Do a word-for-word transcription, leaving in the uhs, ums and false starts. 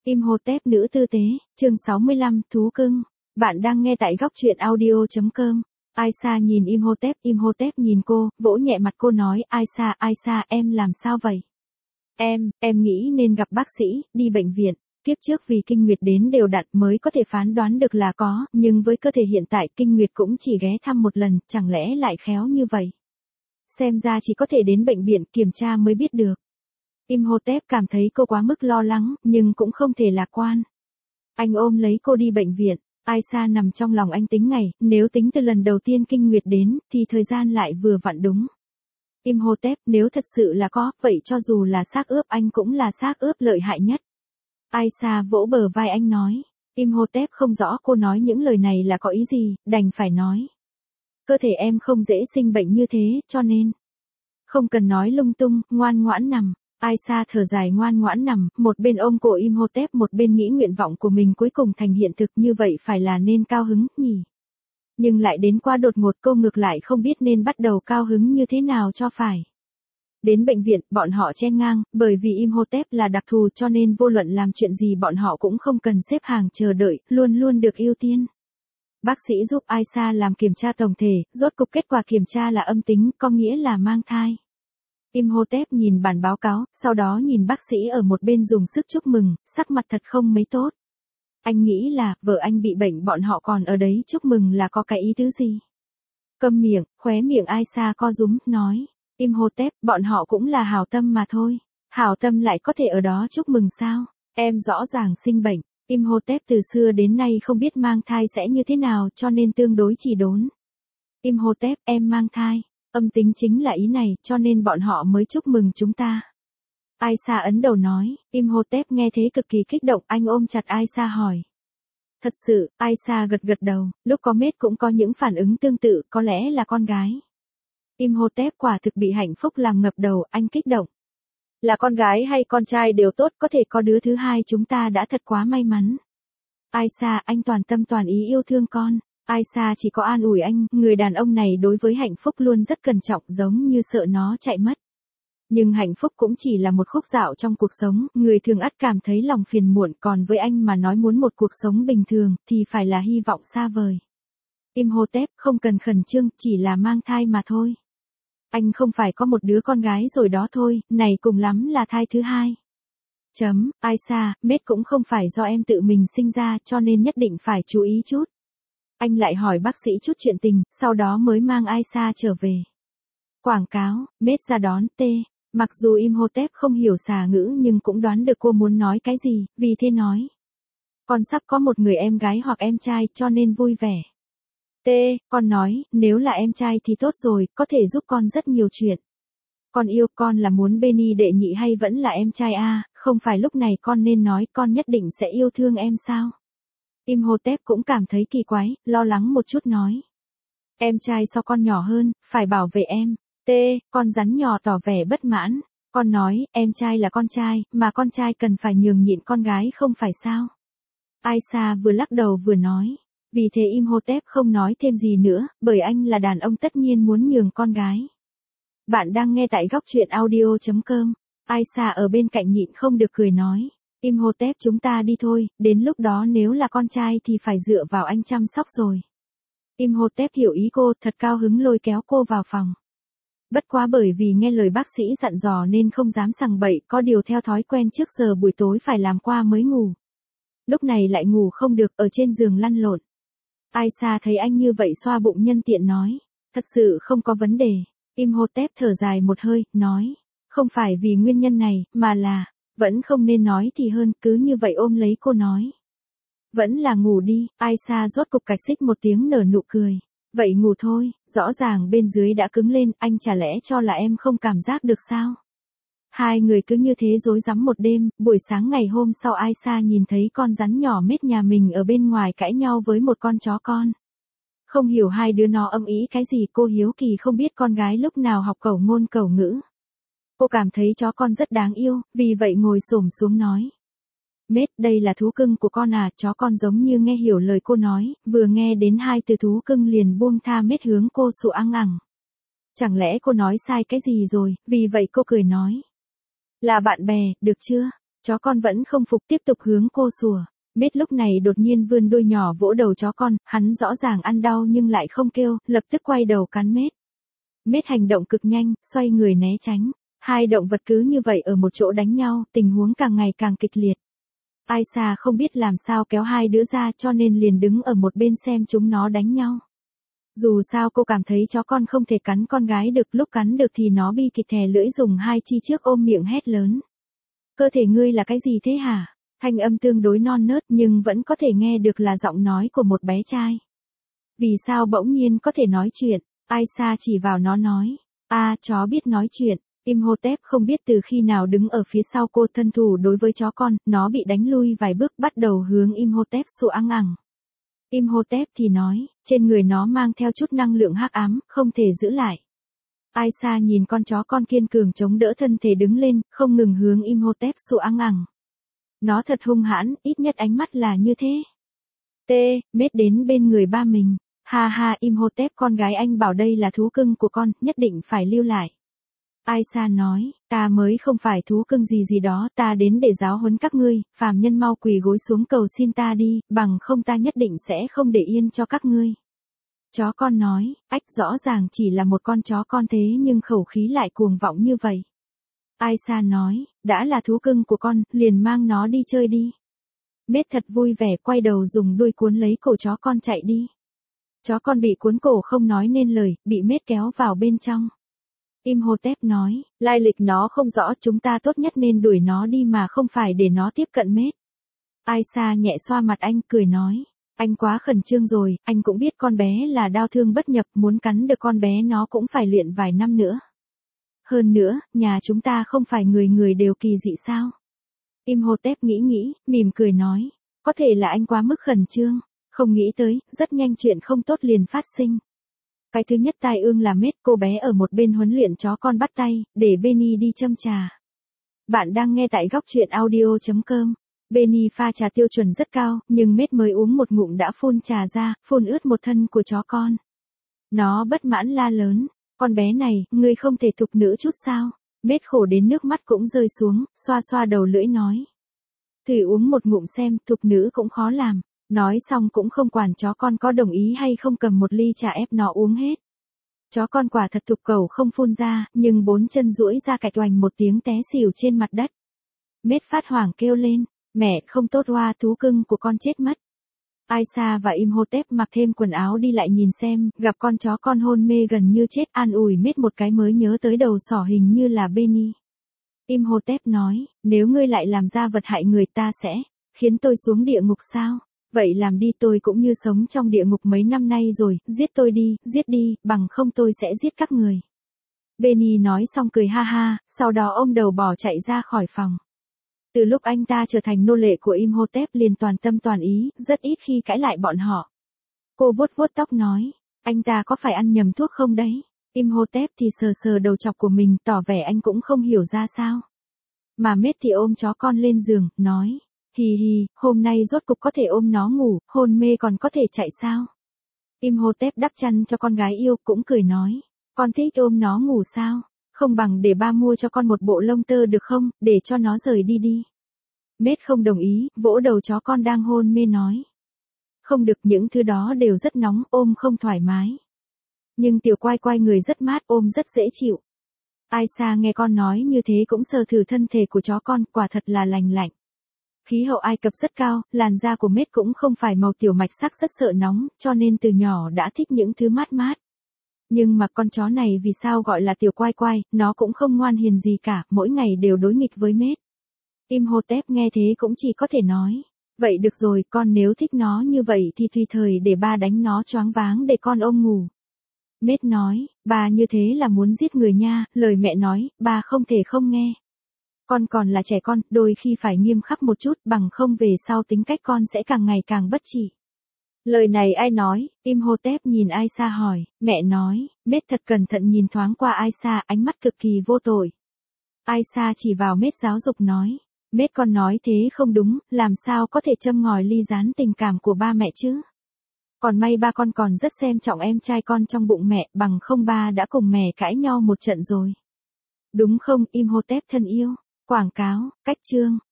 Imhotep nữ tư tế, chương sáu mươi lăm, thú cưng. Bạn đang nghe tại góc truyện audio chấm com. Aisha nhìn Imhotep, Imhotep nhìn cô, vỗ nhẹ mặt cô nói, Aisha, Aisha, em làm sao vậy? Em, em nghĩ nên gặp bác sĩ, đi bệnh viện. Kiếp trước vì kinh nguyệt đến đều đặn mới có thể phán đoán được là có, nhưng với cơ thể hiện tại kinh nguyệt cũng chỉ ghé thăm một lần, chẳng lẽ lại khéo như vậy? Xem ra chỉ có thể đến bệnh viện kiểm tra mới biết được. Imhotep cảm thấy cô quá mức lo lắng, nhưng cũng không thể lạc quan. Anh ôm lấy cô đi bệnh viện, Aisha nằm trong lòng anh tính ngày, nếu tính từ lần đầu tiên kinh nguyệt đến, thì thời gian lại vừa vặn đúng. Imhotep, nếu thật sự là có, vậy cho dù là xác ướp anh cũng là xác ướp lợi hại nhất. Aisha vỗ bờ vai anh nói. Imhotep không rõ cô nói những lời này là có ý gì, đành phải nói. Cơ thể em không dễ sinh bệnh như thế, cho nên. Không cần nói lung tung, ngoan ngoãn nằm. Aisha thở dài ngoan ngoãn nằm, một bên ôm cổ Imhotep một bên nghĩ nguyện vọng của mình cuối cùng thành hiện thực, như vậy phải là nên cao hứng, nhỉ? Nhưng lại đến qua đột ngột, cô ngược lại không biết nên bắt đầu cao hứng như thế nào cho phải. Đến bệnh viện, bọn họ chen ngang, bởi vì Imhotep là đặc thù cho nên vô luận làm chuyện gì bọn họ cũng không cần xếp hàng chờ đợi, luôn luôn được ưu tiên. Bác sĩ giúp Aisha làm kiểm tra tổng thể, rốt cục kết quả kiểm tra là âm tính, có nghĩa là mang thai. Imhotep nhìn bản báo cáo, sau đó nhìn bác sĩ ở một bên dùng sức chúc mừng, sắc mặt thật không mấy tốt. Anh nghĩ là, vợ anh bị bệnh bọn họ còn ở đấy chúc mừng là có cái ý tứ gì? Câm miệng, khóe miệng Aisha co rúm, nói. Imhotep, bọn họ cũng là hảo tâm mà thôi. Hảo tâm lại có thể ở đó chúc mừng sao? Em rõ ràng sinh bệnh. Imhotep từ xưa đến nay không biết mang thai sẽ như thế nào cho nên tương đối chỉ đốn. Imhotep, em mang thai. Âm tính chính là ý này, cho nên bọn họ mới chúc mừng chúng ta. Aisha ấn đầu nói, Imhotep nghe thế cực kỳ kích động, anh ôm chặt Aisha hỏi. Thật sự, Aisha gật gật đầu, lúc có mết cũng có những phản ứng tương tự, có lẽ là con gái. Imhotep quả thực bị hạnh phúc làm ngập đầu, anh kích động. Là con gái hay con trai đều tốt, có thể có đứa thứ hai chúng ta đã thật quá may mắn. Aisha, anh toàn tâm toàn ý yêu thương con. Aisha chỉ có an ủi anh, người đàn ông này đối với hạnh phúc luôn rất cẩn trọng, giống như sợ nó chạy mất. Nhưng hạnh phúc cũng chỉ là một khúc dạo trong cuộc sống, người thường ắt cảm thấy lòng phiền muộn, còn với anh mà nói muốn một cuộc sống bình thường, thì phải là hy vọng xa vời. Imhotep, không cần khẩn trương, chỉ là mang thai mà thôi. Anh không phải có một đứa con gái rồi đó thôi, này cùng lắm là thai thứ hai. Chấm, Aisha, mết cũng không phải do em tự mình sinh ra, cho nên nhất định phải chú ý chút. Anh lại hỏi bác sĩ chút chuyện tình, sau đó mới mang Aisha trở về. Quảng cáo, mết ra đón T. Mặc dù Imhotep không hiểu xà ngữ nhưng cũng đoán được cô muốn nói cái gì, vì thế nói. Con sắp có một người em gái hoặc em trai cho nên vui vẻ. T. Con nói, nếu là em trai thì tốt rồi, có thể giúp con rất nhiều chuyện. Con yêu, con là muốn Benny đệ nhị hay vẫn là em trai a? Không phải lúc này con nên nói con nhất định sẽ yêu thương em sao? Imhotep cũng cảm thấy kỳ quái, lo lắng một chút nói. Em trai so con nhỏ hơn, phải bảo vệ em. T. Con rắn nhỏ tỏ vẻ bất mãn. Con nói, em trai là con trai, mà con trai cần phải nhường nhịn con gái không phải sao? Aisha vừa lắc đầu vừa nói. Vì thế Imhotep không nói thêm gì nữa, bởi anh là đàn ông tất nhiên muốn nhường con gái. Bạn đang nghe tại góc truyện audio chấm com. Aisha ở bên cạnh nhịn không được cười nói. Imhotep chúng ta đi thôi, đến lúc đó nếu là con trai thì phải dựa vào anh chăm sóc rồi. Imhotep hiểu ý cô, thật cao hứng lôi kéo cô vào phòng. Bất quá bởi vì nghe lời bác sĩ dặn dò nên không dám sằng bậy, có điều theo thói quen trước giờ buổi tối phải làm qua mới ngủ. Lúc này lại ngủ không được, ở trên giường lăn lộn. Aisha thấy anh như vậy xoa bụng nhân tiện nói. Thật sự không có vấn đề. Imhotep thở dài một hơi, nói. Không phải vì nguyên nhân này, mà là, vẫn không nên nói thì hơn, cứ như vậy ôm lấy cô nói. Vẫn là ngủ đi, Aisha rốt cục cạch xích một tiếng nở nụ cười. Vậy ngủ thôi, rõ ràng bên dưới đã cứng lên, anh chả lẽ cho là em không cảm giác được sao? Hai người cứ như thế rối rắm một đêm, buổi sáng ngày hôm sau Aisha nhìn thấy con rắn nhỏ mết nhà mình ở bên ngoài cãi nhau với một con chó con. Không hiểu hai đứa nó âm ý cái gì, cô hiếu kỳ không biết con gái lúc nào học cẩu ngôn cẩu ngữ. Cô cảm thấy chó con rất đáng yêu, vì vậy ngồi xổm xuống nói. Mết, đây là thú cưng của con à, chó con giống như nghe hiểu lời cô nói, vừa nghe đến hai từ thú cưng liền buông tha Mết hướng cô sụ ăng ẳng. Chẳng lẽ cô nói sai cái gì rồi, vì vậy cô cười nói. Là bạn bè, được chưa? Chó con vẫn không phục tiếp tục hướng cô sủa. Mết lúc này đột nhiên vươn đuôi nhỏ vỗ đầu chó con, hắn rõ ràng ăn đau nhưng lại không kêu, lập tức quay đầu cắn Mết. Mết hành động cực nhanh, xoay người né tránh. Hai động vật cứ như vậy ở một chỗ đánh nhau, tình huống càng ngày càng kịch liệt. Aisha không biết làm sao kéo hai đứa ra cho nên liền đứng ở một bên xem chúng nó đánh nhau. Dù sao cô cảm thấy chó con không thể cắn con gái được, lúc cắn được thì nó bi kịch thè lưỡi dùng hai chi trước ôm miệng hét lớn. Cơ thể ngươi là cái gì thế hả? Thanh âm tương đối non nớt nhưng vẫn có thể nghe được là giọng nói của một bé trai. Vì sao bỗng nhiên có thể nói chuyện? Aisha chỉ vào nó nói. A, à, chó biết nói chuyện. Imhotep không biết từ khi nào đứng ở phía sau cô thân thủ đối với chó con, nó bị đánh lui vài bước bắt đầu hướng Imhotep sủa ăng ẳng. Imhotep thì nói, trên người nó mang theo chút năng lượng hắc ám, không thể giữ lại. Aisha nhìn con chó con kiên cường chống đỡ thân thể đứng lên, không ngừng hướng Imhotep sủa ăng ẳng. Nó thật hung hãn, ít nhất ánh mắt là như thế. T, Mết đến bên người ba mình. Ha ha, Imhotep, con gái anh bảo đây là thú cưng của con, nhất định phải lưu lại. Aisha nói, ta mới không phải thú cưng gì gì đó, ta đến để giáo huấn các ngươi, phàm nhân mau quỳ gối xuống cầu xin ta đi, bằng không ta nhất định sẽ không để yên cho các ngươi. Chó con nói, ách, rõ ràng chỉ là một con chó con thế nhưng khẩu khí lại cuồng vọng như vậy. Aisha nói, đã là thú cưng của con, liền mang nó đi chơi đi. Mết thật vui vẻ quay đầu dùng đuôi cuốn lấy cổ chó con chạy đi. Chó con bị cuốn cổ không nói nên lời, bị Mết kéo vào bên trong. Imhotep nói, lai lịch nó không rõ, chúng ta tốt nhất nên đuổi nó đi mà không phải để nó tiếp cận Mết. Aisha nhẹ xoa mặt anh cười nói, anh quá khẩn trương rồi, anh cũng biết con bé là đao thương bất nhập, muốn cắn được con bé nó cũng phải luyện vài năm nữa. Hơn nữa, nhà chúng ta không phải người người đều kỳ dị sao? Imhotep nghĩ nghĩ, mỉm cười nói, có thể là anh quá mức khẩn trương, không nghĩ tới, rất nhanh chuyện không tốt liền phát sinh. Cái thứ nhất tai ương là Mết, cô bé ở một bên huấn luyện chó con bắt tay, để Benny đi châm trà. Bạn đang nghe tại góc truyện audio chấm com. Benny pha trà tiêu chuẩn rất cao, nhưng Mết mới uống một ngụm đã phun trà ra, phun ướt một thân của chó con. Nó bất mãn la lớn, con bé này, ngươi không thể thục nữ chút sao? Mết khổ đến nước mắt cũng rơi xuống, xoa xoa đầu lưỡi nói. Thử uống một ngụm xem, thục nữ cũng khó làm. Nói xong cũng không quản chó con có đồng ý hay không, cầm một ly trà ép nó uống hết. Chó con quả thật thục cầu không phun ra, nhưng bốn chân duỗi ra cạch oành một tiếng té xỉu trên mặt đất. Mết phát hoảng kêu lên, mẹ không tốt, hoa thú cưng của con chết mất. Aisha và Imhotep mặc thêm quần áo đi lại nhìn xem, gặp con chó con hôn mê gần như chết, an ủi Mết một cái mới nhớ tới đầu sỏ hình như là Benny. Imhotep nói, nếu ngươi lại làm ra vật hại người ta sẽ khiến tôi xuống địa ngục sao? Vậy làm đi, tôi cũng như sống trong địa ngục mấy năm nay rồi, giết tôi đi, giết đi, bằng không tôi sẽ giết các người. Benny nói xong cười ha ha, sau đó ôm đầu bỏ chạy ra khỏi phòng. Từ lúc anh ta trở thành nô lệ của Imhotep liền toàn tâm toàn ý, rất ít khi cãi lại bọn họ. Cô vuốt vuốt tóc nói, anh ta có phải ăn nhầm thuốc không đấy? Imhotep thì sờ sờ đầu chọc của mình, tỏ vẻ anh cũng không hiểu ra sao. Mà Mết thì ôm chó con lên giường, nói, hì hì, hôm nay rốt cục có thể ôm nó ngủ, hôn mê còn có thể chạy sao? Imhotep đắp chăn cho con gái yêu, cũng cười nói, con thích ôm nó ngủ sao? Không bằng để ba mua cho con một bộ lông tơ được không, để cho nó rời đi đi. Mết không đồng ý, vỗ đầu chó con đang hôn mê nói. Không được, những thứ đó đều rất nóng, ôm không thoải mái. Nhưng tiểu quai quai người rất mát, ôm rất dễ chịu. Aisha nghe con nói như thế cũng sờ thử thân thể của chó con, quả thật là lành lạnh. Khí hậu Ai Cập rất cao, làn da của Mết cũng không phải màu tiểu mạch sắc rất sợ nóng, cho nên từ nhỏ đã thích những thứ mát mát. Nhưng mà con chó này vì sao gọi là tiểu quai quai, nó cũng không ngoan hiền gì cả, mỗi ngày đều đối nghịch với Mết. Imhotep nghe thế cũng chỉ có thể nói, vậy được rồi, con nếu thích nó như vậy thì tùy thời để ba đánh nó choáng váng để con ôm ngủ. Mết nói, ba như thế là muốn giết người nha, lời mẹ nói, ba không thể không nghe. Con còn là trẻ con, đôi khi phải nghiêm khắc một chút, bằng không về sau tính cách con sẽ càng ngày càng bất trị. Lời này ai nói? Imhotep nhìn Aisha hỏi, mẹ nói. Mết thật cẩn thận nhìn thoáng qua Aisha, ánh mắt cực kỳ vô tội. Aisha chỉ vào Mết giáo dục nói, Mết con nói thế không đúng, làm sao có thể châm ngòi ly gián tình cảm của ba mẹ chứ? Còn may ba con còn rất xem trọng em trai con trong bụng mẹ, bằng không ba đã cùng mẹ cãi nhau một trận rồi. Đúng không, Imhotep thân yêu? Quảng cáo, cách chương.